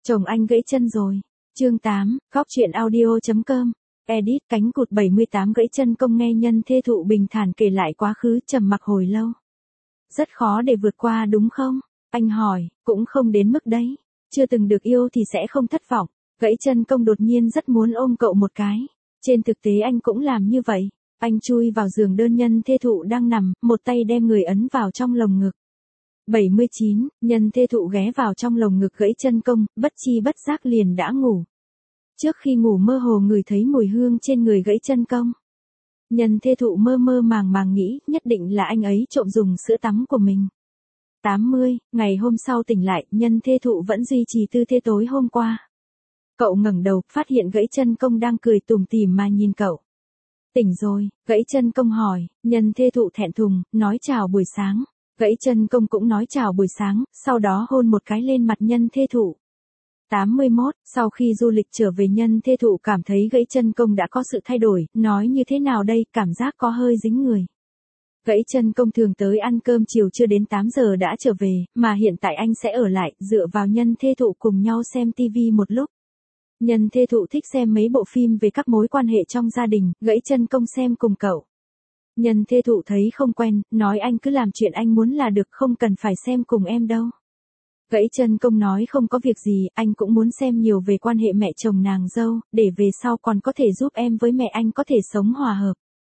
Chồng anh gãy chân rồi. Chương 8, Góc truyện audio.com. Edit cánh cụt 78 gãy chân công nghe nhân thê thụ bình thản kể lại quá khứ trầm mặc hồi lâu. Rất khó để vượt qua đúng không? Anh hỏi, cũng không đến mức đấy. Chưa từng được yêu thì sẽ không thất vọng. Gãy chân công đột nhiên rất muốn ôm cậu một cái. Trên thực tế anh cũng làm như vậy. Anh chui vào giường đơn nhân thê thụ đang nằm, một tay đem người ấn vào trong lồng ngực. 79, nhân thê thụ ghé vào trong lồng ngực gãy chân công, bất chi bất giác liền đã ngủ. Trước khi ngủ mơ hồ ngửi thấy mùi hương trên người gãy chân công. Nhân thê thụ mơ mơ màng màng nghĩ nhất định là anh ấy trộm dùng sữa tắm của mình. 80, ngày hôm sau tỉnh lại, nhân thê thụ vẫn duy trì tư thế tối hôm qua. Cậu ngẩng đầu, phát hiện gãy chân công đang cười tủm tỉm mà nhìn cậu. Tỉnh rồi, gãy chân công hỏi, nhân thê thụ thẹn thùng, nói chào buổi sáng. Gãy chân công cũng nói chào buổi sáng, sau đó hôn một cái lên mặt nhân thê thụ. 81, sau khi du lịch trở về nhân thê thụ cảm thấy gãy chân công đã có sự thay đổi, nói như thế nào đây, cảm giác có hơi dính người. Gãy chân công thường tới ăn cơm chiều chưa đến 8 giờ đã trở về, mà hiện tại anh sẽ ở lại, dựa vào nhân thê thụ cùng nhau xem tivi một lúc. Nhân thê thụ thích xem mấy bộ phim về các mối quan hệ trong gia đình, gãy chân công xem cùng cậu. Nhân thê thụ thấy không quen, nói anh cứ làm chuyện anh muốn là được, không cần phải xem cùng em đâu. Gãy chân công nói không có việc gì, anh cũng muốn xem nhiều về quan hệ mẹ chồng nàng dâu, để về sau còn có thể giúp em với mẹ anh có thể sống hòa hợp.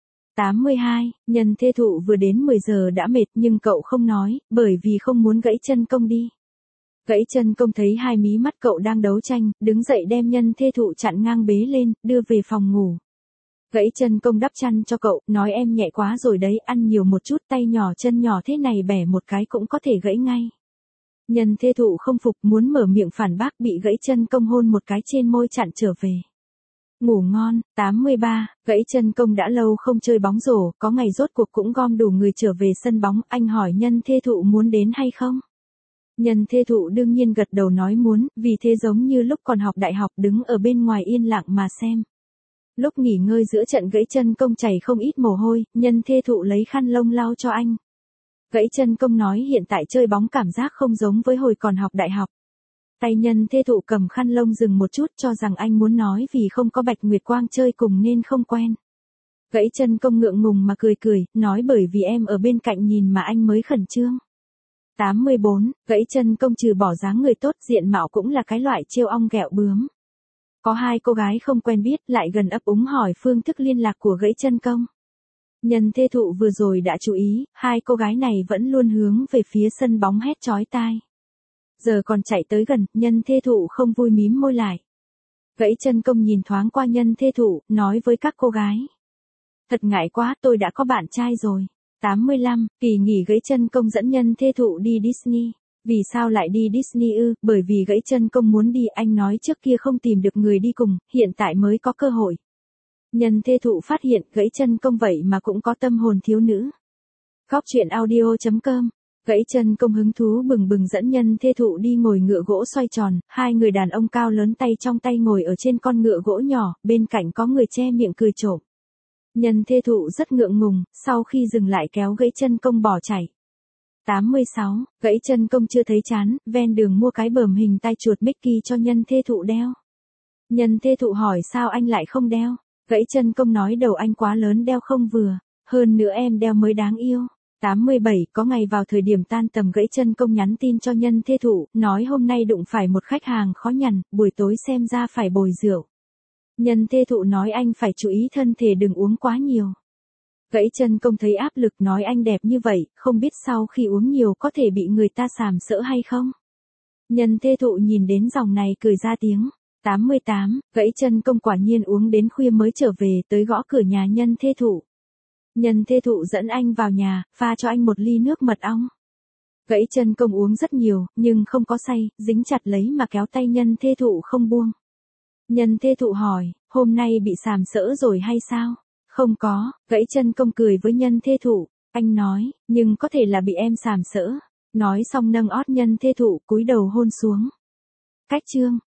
82, nhân thê thụ vừa đến 10 giờ đã mệt nhưng cậu không nói, bởi vì không muốn gãy chân công đi. Gãy chân công thấy hai mí mắt cậu đang đấu tranh, đứng dậy đem nhân thê thụ chặn ngang bế lên, đưa về phòng ngủ. Gãy chân công đắp chăn cho cậu, nói em nhẹ quá rồi đấy, ăn nhiều một chút, tay nhỏ chân nhỏ thế này bẻ một cái cũng có thể gãy ngay. Nhân thê thụ không phục, muốn mở miệng phản bác, bị gãy chân công hôn một cái trên môi chặn trở về. Ngủ ngon. 83, gãy chân công đã lâu không chơi bóng rổ, có ngày rốt cuộc cũng gom đủ người trở về sân bóng, anh hỏi nhân thê thụ muốn đến hay không? Nhân thê thụ đương nhiên gật đầu nói muốn, vì thế giống như lúc còn học đại học đứng ở bên ngoài yên lặng mà xem. Lúc nghỉ ngơi giữa trận gãy chân công chảy không ít mồ hôi, nhân thê thụ lấy khăn lông lau cho anh. Gãy chân công nói hiện tại chơi bóng cảm giác không giống với hồi còn học đại học. Tay nhân thê thụ cầm khăn lông dừng một chút cho rằng anh muốn nói vì không có Bạch Nguyệt Quang chơi cùng nên không quen. Gãy chân công ngượng ngùng mà cười cười, nói bởi vì em ở bên cạnh nhìn mà anh mới khẩn trương. 84, gãy chân công trừ bỏ dáng người tốt diện mạo cũng là cái loại trêu ong ghẹo bướm. Có hai cô gái không quen biết lại gần ấp úng hỏi phương thức liên lạc của gãy chân công. Nhân thê thụ vừa rồi đã chú ý, hai cô gái này vẫn luôn hướng về phía sân bóng hét chói tai. Giờ còn chạy tới gần, nhân thê thụ không vui mím môi lại. Gãy chân công nhìn thoáng qua nhân thê thụ, nói với các cô gái. Thật ngại quá, tôi đã có bạn trai rồi. 85, kỳ nghỉ gãy chân công dẫn nhân thê thụ đi Disney. Vì sao lại đi Disney ư? Bởi vì gãy chân công muốn đi, anh nói trước kia không tìm được người đi cùng, hiện tại mới có cơ hội. Nhân thê thụ phát hiện gãy chân công vậy mà cũng có tâm hồn thiếu nữ. Góc truyện audio.com. Gãy chân công hứng thú bừng bừng dẫn nhân thê thụ đi ngồi ngựa gỗ xoay tròn, hai người đàn ông cao lớn tay trong tay ngồi ở trên con ngựa gỗ nhỏ, bên cạnh có người che miệng cười trộm. Nhân thê thụ rất ngượng ngùng, sau khi dừng lại kéo gãy chân công bỏ chạy. 86, gãy chân công chưa thấy chán, ven đường mua cái bờm hình tai chuột Mickey cho nhân thê thụ đeo. Nhân thê thụ hỏi sao anh lại không đeo? Gãy chân công nói đầu anh quá lớn đeo không vừa, hơn nữa em đeo mới đáng yêu. 87, có ngày vào thời điểm tan tầm gãy chân công nhắn tin cho nhân thê thụ, nói hôm nay đụng phải một khách hàng khó nhằn, buổi tối xem ra phải bồi rượu. Nhân thê thụ nói anh phải chú ý thân thể đừng uống quá nhiều. Gãy chân công thấy áp lực nói anh đẹp như vậy, không biết sau khi uống nhiều có thể bị người ta sàm sỡ hay không? Nhân thê thụ nhìn đến dòng này cười ra tiếng. 88, gãy chân công quả nhiên uống đến khuya mới trở về tới gõ cửa nhà nhân thê thụ. Nhân thê thụ dẫn anh vào nhà, pha cho anh một ly nước mật ong. Gãy chân công uống rất nhiều, nhưng không có say, dính chặt lấy mà kéo tay nhân thê thụ không buông. Nhân thê thụ hỏi, hôm nay bị sàm sỡ rồi hay sao? Không có, gãy chân công cười với nhân thê thụ, anh nói, nhưng có thể là bị em sàm sỡ. Nói xong nâng ót nhân thê thụ cúi đầu hôn xuống. Cách chương